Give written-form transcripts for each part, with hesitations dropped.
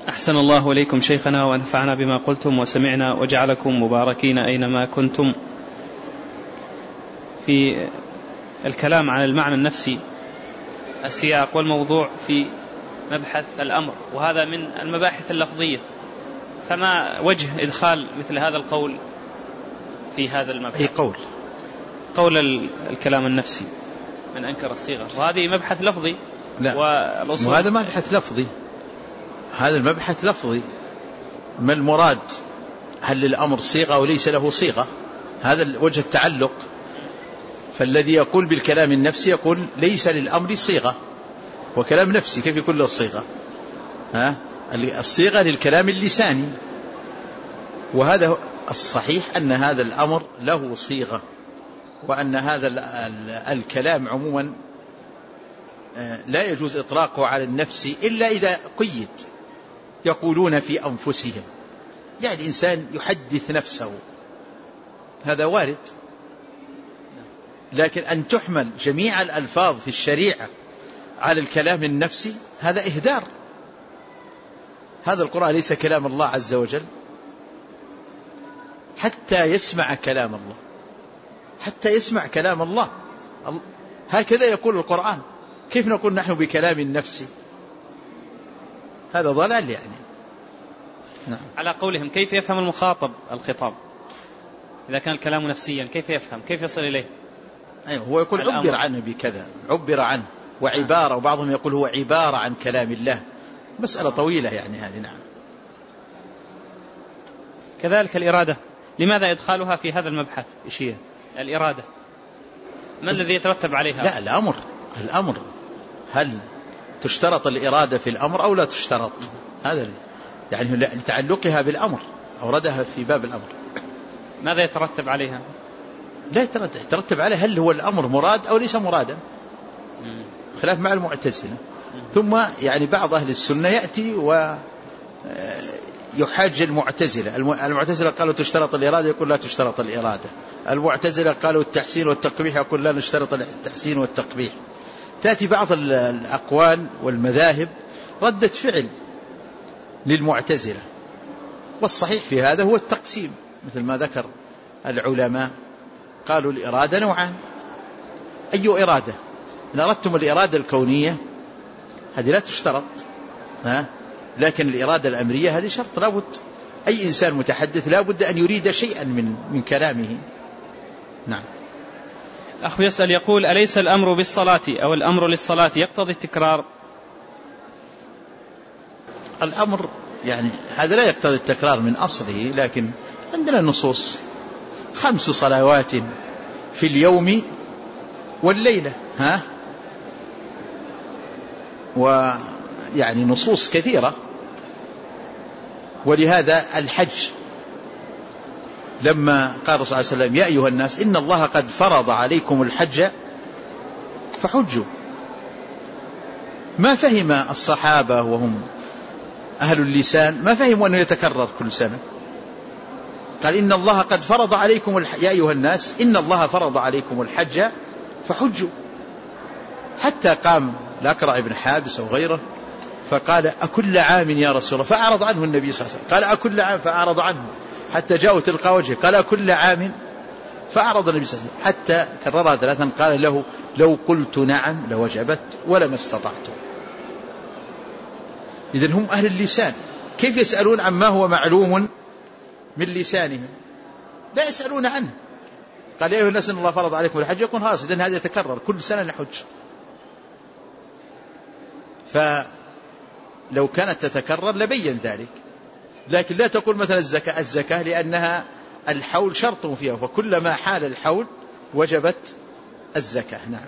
أحسن الله إليكم شيخنا ونفعنا بما قلتم وسمعنا وجعلكم مباركين أينما كنتم. في الكلام عن المعنى النفسي السياق والموضوع في مبحث الأمر، وهذا من المباحث اللفظية، فما وجه إدخال مثل هذا القول في هذا المبحث؟ أي قول الكلام النفسي من أنكر الصيغة، وهذه مبحث لفظي. لا، وهذا مبحث لفظي، هذا المبحث لفظي. ما المراد؟ هل الأمر صيغة وليس له صيغة؟ هذا وجه التعلق. فالذي يقول بالكلام النفسي يقول ليس للأمر صيغة، وكلام نفسي كيف يكون له صيغة؟ الصيغة للكلام اللساني، وهذا الصحيح أن هذا الأمر له صيغة، وأن هذا الكلام عموما لا يجوز إطلاقه على النفس إلا إذا قيد. يقولون في أنفسهم، يعني الإنسان يحدث نفسه، هذا وارد. لكن أن تحمل جميع الألفاظ في الشريعة على الكلام النفسي هذا إهدار. هذا القرآن ليس كلام الله عز وجل حتى يسمع كلام الله، حتى يسمع كلام الله، هكذا يقول القرآن. كيف نقول نحن بكلام النفسي؟ هذا ضلال يعني. نعم. على قولهم كيف يفهم المخاطب الخطاب إذا كان الكلام نفسيا؟ كيف يفهم؟ كيف يصل إليه؟ أيوه، هو يقول عبر عنه بكذا، عبر عنه، وعبارة، وبعضهم يقول هو عبارة عن كلام الله. مسألة طويلة يعني هذه. نعم. كذلك الإرادة، لماذا إدخالها في هذا المبحث؟ إيش هي الإرادة؟ ما الذي يترتب عليها؟ لا، الأمر هل تشترط الإرادة في الأمر أو لا تشترط؟ هذا يعني لتعلقها بالأمر أوردها في باب الأمر. ماذا يترتب عليها؟ لا يترتب عليها هل هو الأمر مراد أو ليس مرادا، خلاف مع المعتزلة. ثم يعني بعض أهل السنة يأتي ويحاج المعتزلة. المعتزلة قالوا تشترط الإرادة، يقول لا تشترط الإرادة. المعتزلة قالوا التحسين والتقبيح، يقول لا نشترط التحسين والتقبيح. تأتي بعض الأقوال والمذاهب ردة فعل للمعتزلة، والصحيح في هذا هو التقسيم، مثل ما ذكر العلماء. قالوا الإرادة نوعان. أي إرادة؟ إن أردتم الإرادة الكونية هذه لا تشترط، لكن الإرادة الأمرية هذه شرط، لابد أي إنسان متحدث لابد أن يريد شيئا من كلامه. نعم. أخ يسأل يقول أليس الأمر بالصلاة أو الأمر للصلاة يقتضي التكرار؟ الأمر يعني هذا لا يقتضي التكرار من أصله، لكن عندنا نصوص 5 صلوات في اليوم والليلة، ويعني نصوص كثيرة. ولهذا الحج لما قال الرسول صلى الله عليه وسلم يا أيها الناس إن الله قد فرض عليكم الحج فحجوا، ما فهم الصحابة وهم أهل اللسان، ما فهموا أنه يتكرر كل سنة. قال إن الله قد فرض عليكم يا أيها الناس إن الله فرض عليكم الحج فحجوا. حتى قام الأقرع بن حابس أو غيره فقال أكل عام يا رسول الله، فأعرض عنه النبي صلى الله عليه وسلم. قال أكل عام، فأعرض عنه حتى جاءوا تلقى وجهه. قال أكل عام، فأعرض النبي صلى الله عليه وسلم حتى كررها 3. قال له لو قلت نعم لوجبت ولما استطعت. إذن هم أهل اللسان، كيف يسألون عما هو معلوم من لسانهم؟ لا يسألون عنه. قال يا أيها الناس إن الله فرض عليكم الحج، يقول خلاص إذن هذا يتكرر كل سنة نحج. فلو كانت تتكرر لبين ذلك، لكن لا تقول مثلا الزكاة لأنها الحول شرط فيها، فكلما حال الحول وجبت الزكاة. نعم.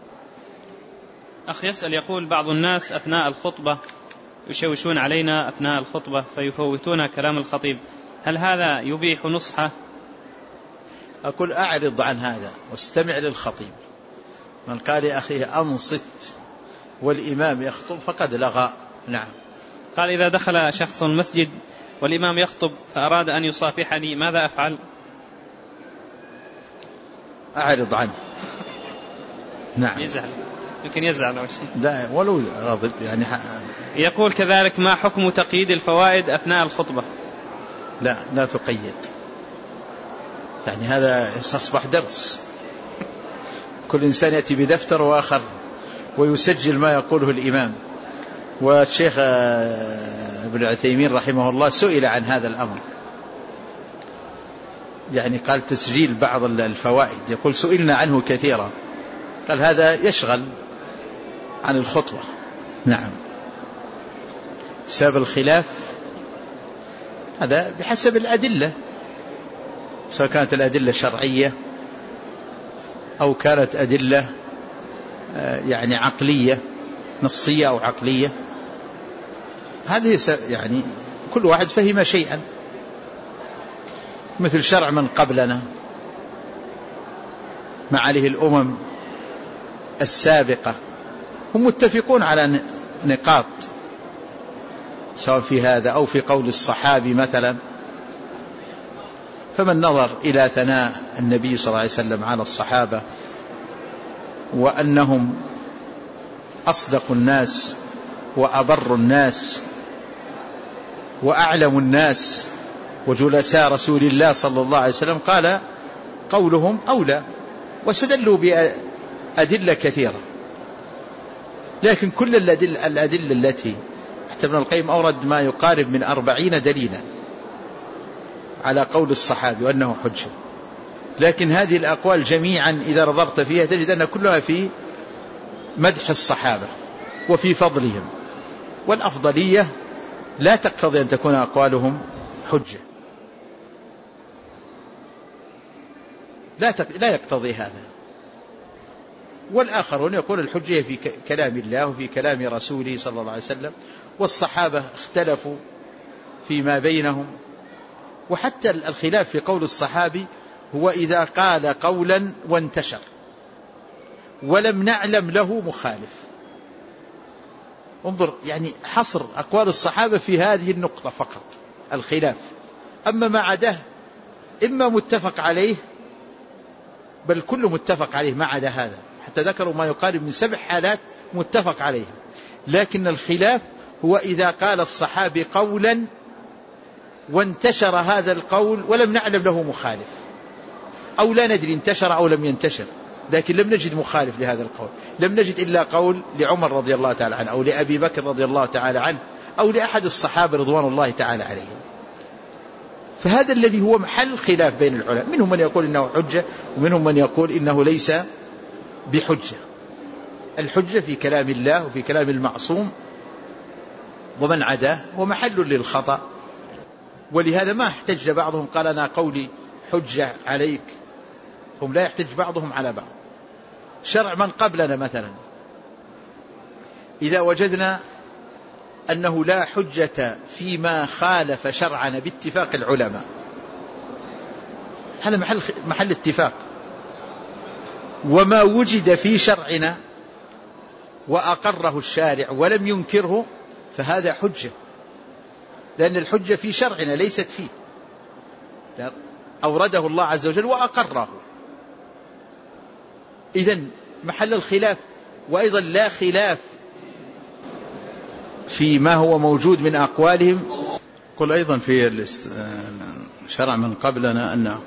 أخ يسأل يقول بعض الناس أثناء الخطبة يشوشون علينا أثناء الخطبة فيفوتون كلام الخطيب، هل هذا يبيح نصحه؟ أقول أعرض عن هذا واستمع للخطيب. من قال أخيه أنصت والإمام يخطب فقد لغى. نعم. قال إذا دخل شخص المسجد والإمام يخطب فأراد أن يصافحني ماذا أفعل؟ أعرض عنه. نعم. يزعل. يمكن يزعل أو شيء. لا ولو غضب يعني. يقول كذلك ما حكم تقييد الفوائد أثناء الخطبة؟ لا تقيد، يعني هذا أصبح درس، كل إنسان يأتي بدفتر وآخر ويسجل ما يقوله الإمام. والشيخ ابن عثيمين رحمه الله سئل عن هذا الأمر، يعني قال تسجيل بعض الفوائد، يقول سئلنا عنه كثيرا، قال هذا يشغل عن الخطبة. نعم. سبب الخلاف هذا بحسب الأدلة، سواء كانت الأدلة شرعية أو كانت أدلة يعني عقلية نصية أو عقلية. هذه يعني كل واحد فهم شيئا، مثل شرع من قبلنا ما عليه الأمم السابقة، هم متفقون على نقاط، سواء في هذا أو في قول الصحابي مثلا. فمن نظر إلى ثناء النبي صلى الله عليه وسلم على الصحابة وأنهم أصدق الناس وأبر الناس وأعلم الناس وجلساء رسول الله صلى الله عليه وسلم، قال قولهم أولى، واستدلوا بأدلة كثيرة. لكن كل الأدلة التي حتى ابن القيم أورد ما يقارب من 40 دليلا على قول الصحابي وأنه حجة، لكن هذه الأقوال جميعا إذا نظرت فيها تجد أن كلها في مدح الصحابة وفي فضلهم، والأفضلية لا تقتضي أن تكون أقوالهم حجة، لا يقتضي هذا. والآخرون يقول الحجة في كلام الله وفي كلام رسوله صلى الله عليه وسلم، والصحابة اختلفوا فيما بينهم. وحتى الخلاف في قول الصحابي هو إذا قال قولا وانتشر ولم نعلم له مخالف. انظر، يعني حصر أقوال الصحابة في هذه النقطة فقط الخلاف، أما ما عداه إما متفق عليه، بل كله متفق عليه ما عدا هذا، حتى ذكروا ما يقارب من 7 حالات متفق عليها. لكن الخلاف هو إذا قال الصحابي قولا وانتشر هذا القول ولم نعلم له مخالف، أو لا ندري انتشر أو لم ينتشر، لكن لم نجد مخالف لهذا القول، لم نجد إلا قول لعمر رضي الله تعالى عنه أو لأبي بكر رضي الله تعالى عنه أو لأحد الصحابة رضوان الله تعالى عليهم. فهذا الذي هو محل خلاف بين العلماء، منهم من يقول إنه حجة ومنهم من يقول إنه ليس بحجة. الحجة في كلام الله وفي كلام المعصوم، ومن عداه هو محل للخطأ. ولهذا ما احتج بعضهم قال أنا قولي حجة عليك، هم لا يحتج بعضهم على بعض. شرع من قبلنا مثلا، إذا وجدنا أنه لا حجة فيما خالف شرعنا باتفاق العلماء، هذا محل اتفاق. وما وجد في شرعنا وأقره الشارع ولم ينكره فهذا حجة، لأن الحجة في شرعنا ليست فيه، أورده الله عز وجل وأقره. إذن محل الخلاف. وأيضا لا خلاف فيما هو موجود من أقوالهم. قل أيضا في شرع من قبلنا أنه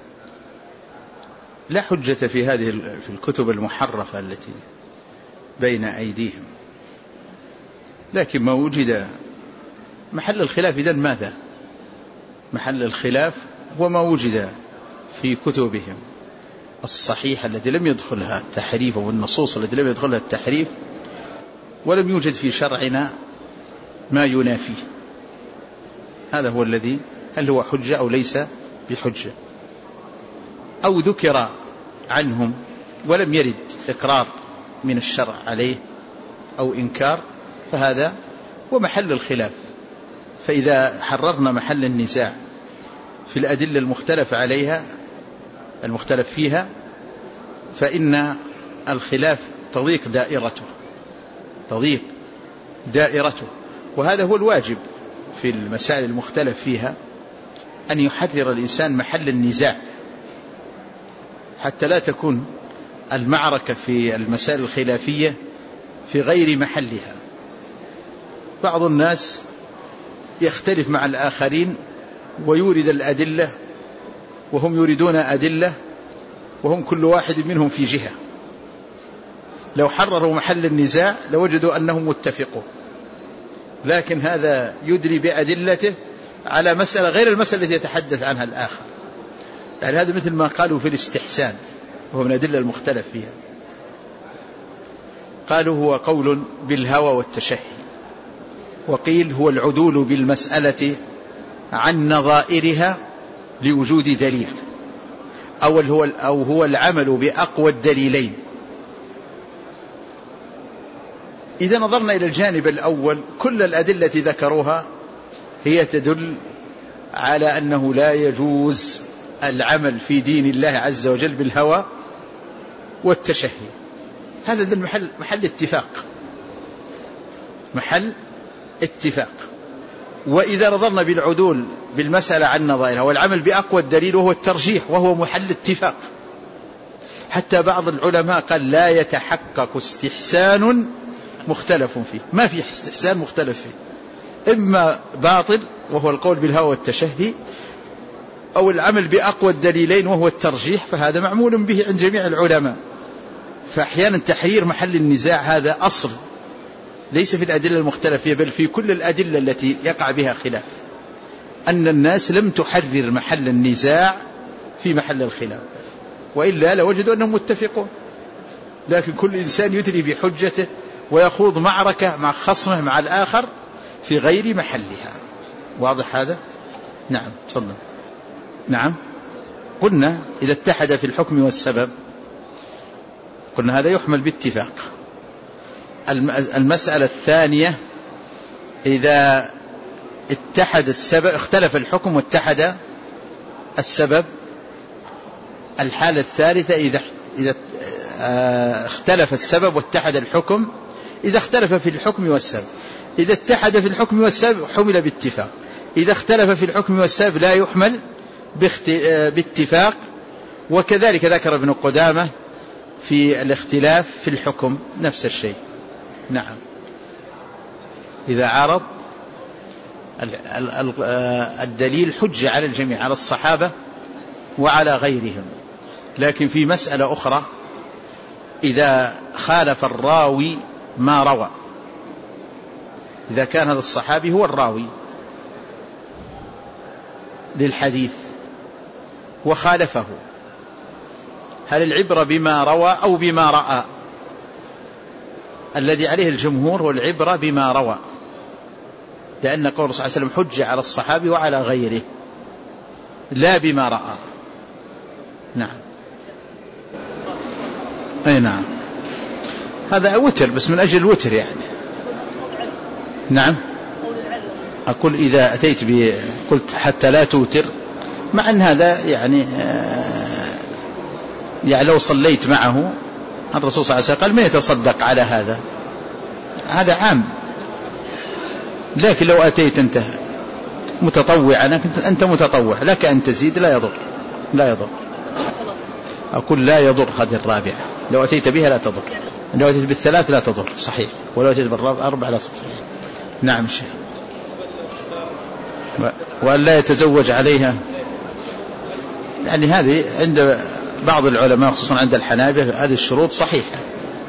لا حجة في هذه في الكتب المحرفة التي بين أيديهم، لكن ما وجد محل الخلاف. إذن ماذا؟ محل الخلاف هو ما وجد في كتبهم الصحيحة التي لم يدخلها التحريف، والنصوص التي لم يدخلها التحريف، ولم يوجد في شرعنا ما ينافيه. هذا هو الذي هل هو حجة أو ليس بحجة، أو ذكر عنهم ولم يرد إقرار من الشرع عليه أو إنكار، فهذا هو محل الخلاف. فإذا حررنا محل النزاع في الأدلة المختلف عليها المختلف فيها، فإن الخلاف تضيق دائرته. وهذا هو الواجب في المسائل المختلف فيها، أن يحرر الإنسان محل النزاع حتى لا تكون المعركة في المسائل الخلافية في غير محلها. بعض الناس يختلف مع الآخرين ويورد الأدلة وهم يريدون أدلة، وهم كل واحد منهم في جهة. لو حرروا محل النزاع لوجدوا أنهم متفقون، لكن هذا يدري بأدلته على مسألة غير المسألة التي يتحدث عنها الآخر. يعني هذا مثل ما قالوا في الاستحسان، وهو من الأدلة المختلف فيها. قالوا هو قول بالهوى والتشهي، وقيل هو العدول بالمسألة عن نظائرها لوجود دليل، أو هو العمل بأقوى الدليلين. إذا نظرنا إلى الجانب الأول، كل الأدلة التي ذكروها هي تدل على أنه لا يجوز العمل في دين الله عز وجل بالهوى والتشهي. هذا ذا محل اتفاق. وإذا نظرنا بالعدول بالمسألة عن نظائرها والعمل بأقوى الدليل وهو الترجيح، وهو محل اتفاق. حتى بعض العلماء قال لا يتحقق استحسان مختلف فيه، ما في استحسان مختلف فيه، إما باطل وهو القول بالهوى والتشهي، أو العمل بأقوى الدليلين وهو الترجيح، فهذا معمول به عند جميع العلماء. فأحيانا تحرير محل النزاع هذا أصل ليس في الأدلة المختلف فيها، بل في كل الأدلة التي يقع بها خلاف، أن الناس لم تحرر محل النزاع في محل الخلاف، وإلا لوجدوا أنهم متفقون. لكن كل إنسان يدري بحجته ويخوض معركة مع خصمه مع الآخر في غير محلها. واضح هذا؟ نعم تفضل. نعم قلنا إذا اتحد في الحكم والسبب، قلنا هذا يحمل باتفاق. المسألة الثانية إذا اتحد السبب، اختلف الحكم واتحد السبب. الحالة الثالثة إذا اختلف السبب واتحد الحكم، إذا اختلف في الحكم والسبب. إذا اتحد في الحكم والسبب حمل باتفاق، إذا اختلف في الحكم والسبب لا يحمل باتفاق. وكذلك ذكر ابن قدامة في الاختلاف في الحكم نفس الشيء. نعم إذا عارض الدليل حجة على الجميع، على الصحابة وعلى غيرهم. لكن في مسألة أخرى، إذا خالف الراوي ما روى، إذا كان هذا الصحابي هو الراوي للحديث وخالفه، هل العبرة بما روى أو بما رأى؟ الذي عليه الجمهور هو العبرة بما روى، لأن قول صلى الله عليه وسلم حجة على الصحابي وعلى غيره، لا بما رأى. نعم أي نعم، هذا وتر بس من أجل الوتر يعني. نعم أقول إذا أتيت قلت حتى لا توتر، مع أن هذا يعني لو صليت معه، الرسول صلى الله عليه وسلم قال ما يتصدق على هذا، هذا عام. لكن لو أتيت أنت متطوعا، أنت متطوع، لك أن تزيد لا يضر. أقول لا يضر. هذه الرابعة لو أتيت بها لا تضر، لو أتيت بالثلاث لا تضر صحيح، ولو أتيت بالأربع لا صحيح. نعم شيء. وأن لا يتزوج عليها، يعني هذه عند بعض العلماء خصوصا عند الحنابلة هذه الشروط صحيحة،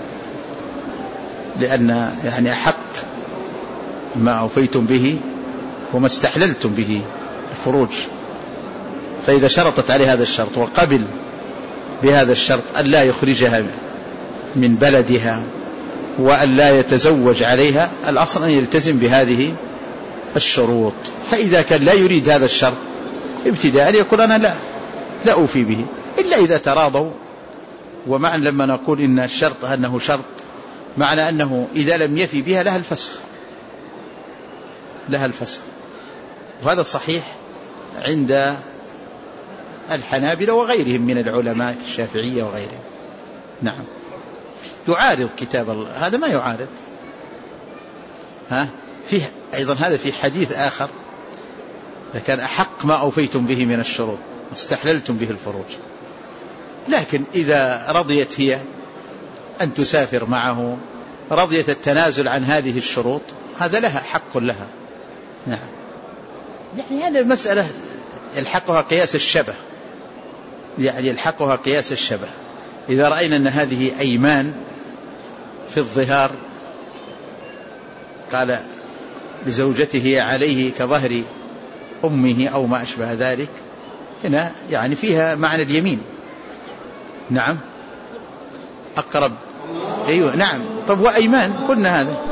لأن يعني أحق ما أوفيتم به وما استحللتم به الفروج. فإذا شرطت عليه هذا الشرط وقبل بهذا الشرط أن لا يخرجها من بلدها وأن لا يتزوج عليها، الأصل أن يلتزم بهذه الشروط. فإذا كان لا يريد هذا الشرط ابتداء يقول أنا لا أوفي به، إلا إذا تراضوا. ومعنى لما نقول إن الشرط أنه شرط، معنى أنه إذا لم يفي بها لها الفسخ. وهذا صحيح عند الحنابلة وغيرهم من العلماء الشافعية وغيرهم. نعم يعارض كتاب الله، هذا ما يعارض. فيه أيضا هذا في حديث آخر، إذا كان أحق ما أوفيتم به من الشروط واستحللتم به الفروج. لكن إذا رضيت هي أن تسافر معه رضيت التنازل عن هذه الشروط هذا لها حق لها. نعم. يعني هذه المسألة يلحقها قياس الشبه، يعني يلحقها قياس الشبه. إذا رأينا أن هذه أيمان في الظهار قال لزوجته عليه كظهر أمه أو ما أشبه ذلك، هنا يعني فيها معنى اليمين. نعم أقرب. أيوة نعم. طب وأيمان قلنا هذا